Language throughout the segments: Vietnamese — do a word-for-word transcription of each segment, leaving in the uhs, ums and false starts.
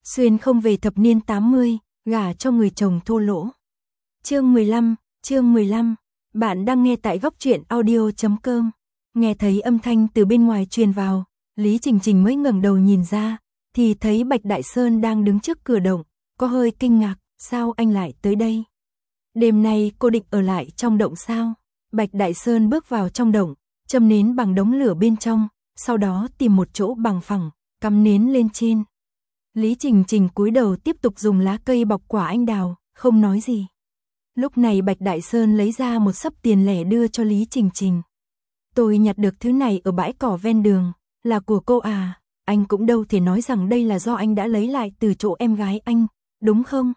Xuyên không về thập niên tám mươi, gả cho người chồng thô lỗ. Chương mười lăm, chương mười lăm. Bạn đang nghe tại góc truyện audio chấm com. Nghe thấy âm thanh từ bên ngoài truyền vào, Lý Trình Trình mới ngẩng đầu nhìn ra, thì thấy Bạch Đại Sơn đang đứng trước cửa động, có hơi kinh ngạc, sao anh lại tới đây? Đêm nay cô định ở lại trong động sao? Bạch Đại Sơn bước vào trong động, châm nến bằng đống lửa bên trong, sau đó tìm một chỗ bằng phẳng, cắm nến lên trên. Lý Trình Trình cúi đầu tiếp tục dùng lá cây bọc quả anh đào, không nói gì. Lúc này Bạch Đại Sơn lấy ra một xấp tiền lẻ đưa cho Lý Trình Trình. Tôi nhặt được thứ này ở bãi cỏ ven đường, là của cô à, anh cũng đâu thể nói rằng đây là do anh đã lấy lại từ chỗ em gái anh, đúng không?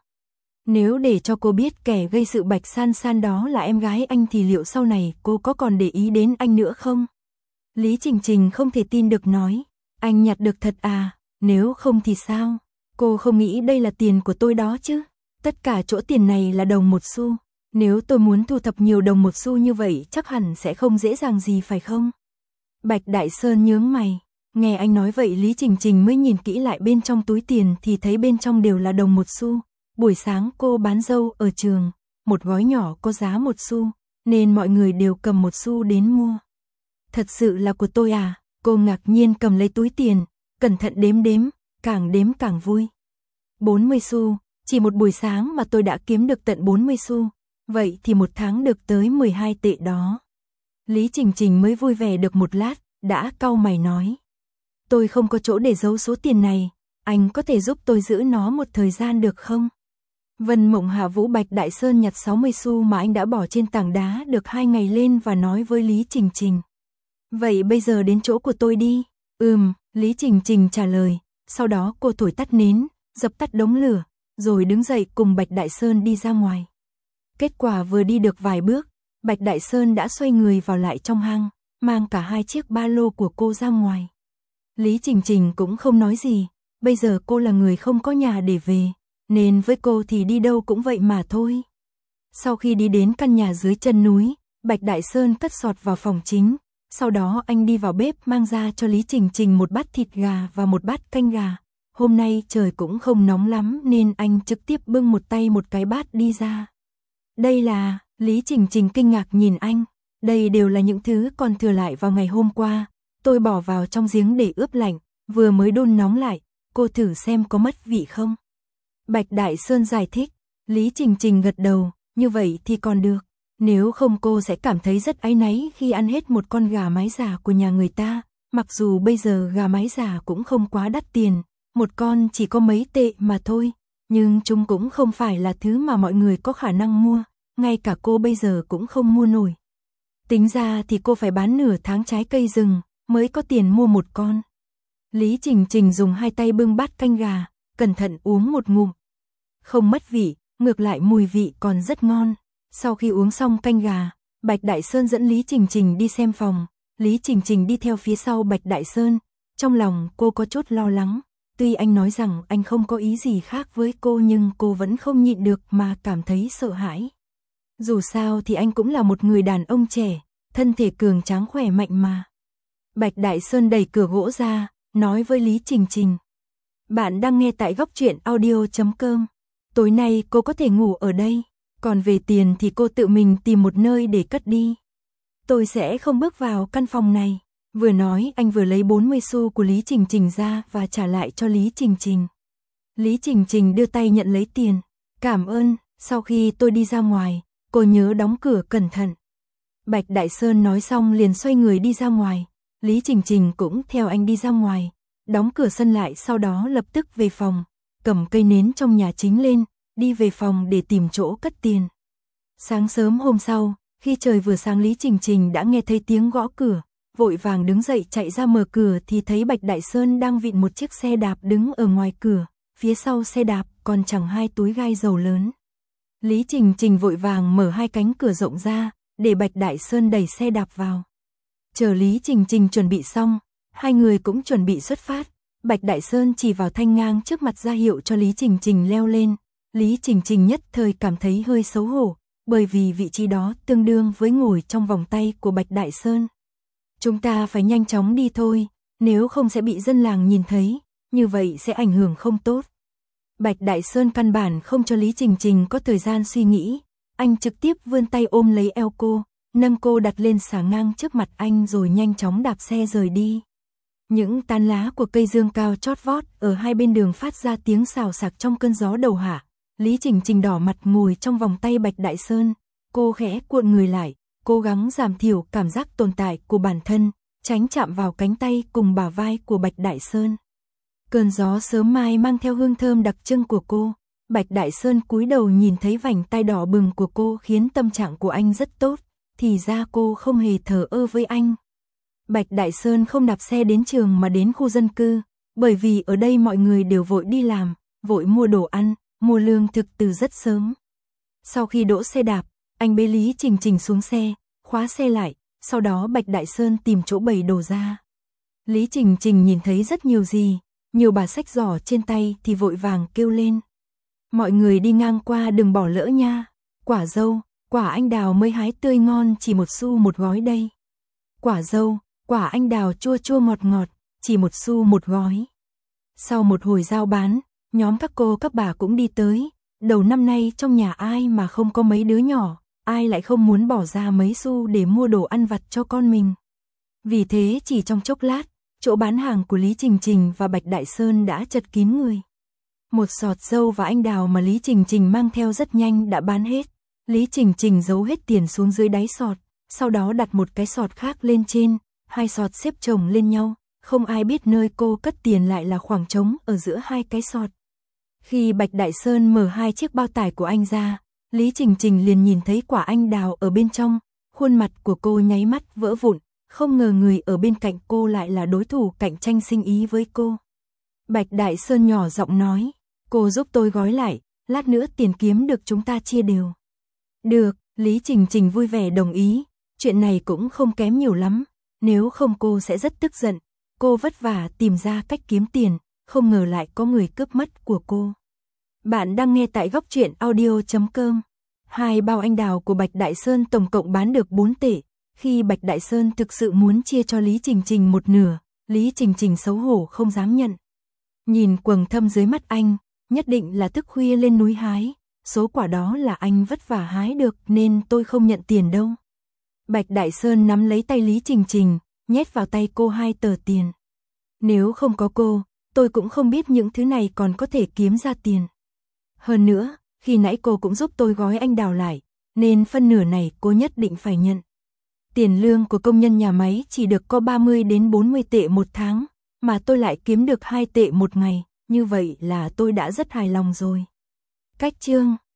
Nếu để cho cô biết kẻ gây sự Bạch San San đó là em gái anh thì liệu sau này cô có còn để ý đến anh nữa không? Lý Trình Trình không thể tin được nói, anh nhặt được thật à, nếu không thì sao? Cô không nghĩ đây là tiền của tôi đó chứ? Tất cả chỗ tiền này là đồng một xu, nếu tôi muốn thu thập nhiều đồng một xu như vậy chắc hẳn sẽ không dễ dàng gì phải không? Bạch Đại Sơn nhướng mày, nghe anh nói vậy Lý Trình Trình mới nhìn kỹ lại bên trong túi tiền thì thấy bên trong đều là đồng một xu. Buổi sáng cô bán dâu ở trường, một gói nhỏ có giá một xu, nên mọi người đều cầm một xu đến mua. Thật sự là của tôi à? Cô ngạc nhiên cầm lấy túi tiền, cẩn thận đếm đếm, càng đếm càng vui. bốn mươi xu, chỉ một buổi sáng mà tôi đã kiếm được tận bốn mươi xu, vậy thì một tháng được tới mười hai tệ đó. Lý Trình Trình mới vui vẻ được một lát, đã cau mày nói. Tôi không có chỗ để giấu số tiền này, anh có thể giúp tôi giữ nó một thời gian được không? Vân Mộng Hạ Vũ Bạch Đại Sơn nhặt sáu mươi xu mà anh đã bỏ trên tảng đá được hai ngày lên và nói với Lý Trình Trình. Vậy bây giờ đến chỗ của tôi đi. Ừm, Lý Trình Trình trả lời, sau đó cô thổi tắt nến, dập tắt đống lửa, rồi đứng dậy cùng Bạch Đại Sơn đi ra ngoài. Kết quả vừa đi được vài bước, Bạch Đại Sơn đã xoay người vào lại trong hang, mang cả hai chiếc ba lô của cô ra ngoài. Lý Trình Trình cũng không nói gì, bây giờ cô là người không có nhà để về, nên với cô thì đi đâu cũng vậy mà thôi. Sau khi đi đến căn nhà dưới chân núi, Bạch Đại Sơn cất sọt vào phòng chính, sau đó anh đi vào bếp mang ra cho Lý Trình Trình một bát thịt gà và một bát canh gà. Hôm nay trời cũng không nóng lắm nên anh trực tiếp bưng một tay một cái bát đi ra. Đây là, Lý Trình Trình kinh ngạc nhìn anh, đây đều là những thứ còn thừa lại vào ngày hôm qua, tôi bỏ vào trong giếng để ướp lạnh, vừa mới đun nóng lại, cô thử xem có mất vị không? Bạch Đại Sơn giải thích, Lý Trình Trình gật đầu, như vậy thì còn được, nếu không cô sẽ cảm thấy rất áy náy khi ăn hết một con gà mái già của nhà người ta, mặc dù bây giờ gà mái già cũng không quá đắt tiền, một con chỉ có mấy tệ mà thôi, nhưng chúng cũng không phải là thứ mà mọi người có khả năng mua, ngay cả cô bây giờ cũng không mua nổi. Tính ra thì cô phải bán nửa tháng trái cây rừng, mới có tiền mua một con. Lý Trình Trình dùng hai tay bưng bát canh gà, cẩn thận uống một ngụm. Không mất vị, ngược lại mùi vị còn rất ngon. Sau khi uống xong canh gà, Bạch Đại Sơn dẫn Lý Trình Trình đi xem phòng. Lý Trình Trình đi theo phía sau Bạch Đại Sơn. Trong lòng cô có chút lo lắng. Tuy anh nói rằng anh không có ý gì khác với cô nhưng cô vẫn không nhịn được mà cảm thấy sợ hãi. Dù sao thì anh cũng là một người đàn ông trẻ, thân thể cường tráng khỏe mạnh mà. Bạch Đại Sơn đẩy cửa gỗ ra, nói với Lý Trình Trình. Bạn đang nghe tại góc truyện audio chấm com. Tối nay cô có thể ngủ ở đây, còn về tiền thì cô tự mình tìm một nơi để cất đi. Tôi sẽ không bước vào căn phòng này. Vừa nói anh vừa lấy bốn mươi xu của Lý Trình Trình ra và trả lại cho Lý Trình Trình. Lý Trình Trình đưa tay nhận lấy tiền. Cảm ơn, sau khi tôi đi ra ngoài, cô nhớ đóng cửa cẩn thận. Bạch Đại Sơn nói xong liền xoay người đi ra ngoài. Lý Trình Trình cũng theo anh đi ra ngoài, đóng cửa sân lại sau đó lập tức về phòng, cầm cây nến trong nhà chính lên, đi về phòng để tìm chỗ cất tiền. Sáng sớm hôm sau, khi trời vừa sáng Lý Trình Trình đã nghe thấy tiếng gõ cửa, vội vàng đứng dậy chạy ra mở cửa thì thấy Bạch Đại Sơn đang vịn một chiếc xe đạp đứng ở ngoài cửa, phía sau xe đạp còn chẳng hai túi gai dầu lớn. Lý Trình Trình vội vàng mở hai cánh cửa rộng ra, để Bạch Đại Sơn đẩy xe đạp vào. Chờ Lý Trình Trình chuẩn bị xong, hai người cũng chuẩn bị xuất phát. Bạch Đại Sơn chỉ vào thanh ngang trước mặt ra hiệu cho Lý Trình Trình leo lên. Lý Trình Trình nhất thời cảm thấy hơi xấu hổ, bởi vì vị trí đó tương đương với ngồi trong vòng tay của Bạch Đại Sơn. Chúng ta phải nhanh chóng đi thôi, nếu không sẽ bị dân làng nhìn thấy, như vậy sẽ ảnh hưởng không tốt. Bạch Đại Sơn căn bản không cho Lý Trình Trình có thời gian suy nghĩ, anh trực tiếp vươn tay ôm lấy eo cô, nâng cô đặt lên xà ngang trước mặt anh rồi nhanh chóng đạp xe rời đi. Những tán lá của cây dương cao chót vót ở hai bên đường phát ra tiếng xào xạc trong cơn gió đầu hạ. Lý Trình Trình đỏ mặt ngồi trong vòng tay Bạch Đại Sơn, cô khẽ cuộn người lại, cố gắng giảm thiểu cảm giác tồn tại của bản thân, tránh chạm vào cánh tay cùng bả vai của Bạch Đại Sơn. Cơn gió sớm mai mang theo hương thơm đặc trưng của cô, Bạch Đại Sơn cúi đầu nhìn thấy vành tai đỏ bừng của cô khiến tâm trạng của anh rất tốt, thì ra cô không hề thờ ơ với anh. Bạch Đại Sơn không đạp xe đến trường mà đến khu dân cư, bởi vì ở đây mọi người đều vội đi làm, vội mua đồ ăn, mua lương thực từ rất sớm. Sau khi đỗ xe đạp, anh bế Lý Trình Trình xuống xe, khóa xe lại, sau đó Bạch Đại Sơn tìm chỗ bày đồ ra. Lý Trình Trình nhìn thấy rất nhiều gì, nhiều bà xách giỏ trên tay thì vội vàng kêu lên. Mọi người đi ngang qua đừng bỏ lỡ nha, quả dâu, quả anh đào mới hái tươi ngon chỉ một xu một gói đây. Quả dâu, quả anh đào chua chua ngọt ngọt, chỉ một xu một gói. Sau một hồi giao bán, nhóm các cô các bà cũng đi tới, đầu năm nay trong nhà ai mà không có mấy đứa nhỏ, ai lại không muốn bỏ ra mấy xu để mua đồ ăn vặt cho con mình. Vì thế chỉ trong chốc lát, chỗ bán hàng của Lý Trình Trình và Bạch Đại Sơn đã chật kín người. Một sọt dâu và anh đào mà Lý Trình Trình mang theo rất nhanh đã bán hết. Lý Trình Trình giấu hết tiền xuống dưới đáy sọt, sau đó đặt một cái sọt khác lên trên, hai sọt xếp chồng lên nhau, không ai biết nơi cô cất tiền lại là khoảng trống ở giữa hai cái sọt. Khi Bạch Đại Sơn mở hai chiếc bao tải của anh ra, Lý Trình Trình liền nhìn thấy quả anh đào ở bên trong, khuôn mặt của cô nháy mắt vỡ vụn, không ngờ người ở bên cạnh cô lại là đối thủ cạnh tranh sinh ý với cô. Bạch Đại Sơn nhỏ giọng nói, cô giúp tôi gói lại, lát nữa tiền kiếm được chúng ta chia đều. Được, Lý Trình Trình vui vẻ đồng ý, chuyện này cũng không kém nhiều lắm, nếu không cô sẽ rất tức giận, cô vất vả tìm ra cách kiếm tiền, không ngờ lại có người cướp mất của cô. Bạn đang nghe tại góc truyện audio chấm com. Hai bao anh đào của Bạch Đại Sơn tổng cộng bán được bốn tệ, khi Bạch Đại Sơn thực sự muốn chia cho Lý Trình Trình một nửa, Lý Trình Trình xấu hổ không dám nhận. Nhìn quầng thâm dưới mắt anh, nhất định là thức khuya lên núi hái, số quả đó là anh vất vả hái được nên tôi không nhận tiền đâu. Bạch Đại Sơn nắm lấy tay Lý Trình Trình, nhét vào tay cô hai tờ tiền. Nếu không có cô, tôi cũng không biết những thứ này còn có thể kiếm ra tiền. Hơn nữa, khi nãy cô cũng giúp tôi gói anh đào lại, nên phân nửa này cô nhất định phải nhận. Tiền lương của công nhân nhà máy chỉ được có ba mươi đến bốn mươi tệ một tháng, mà tôi lại kiếm được hai tệ một ngày, như vậy là tôi đã rất hài lòng rồi. Cách chương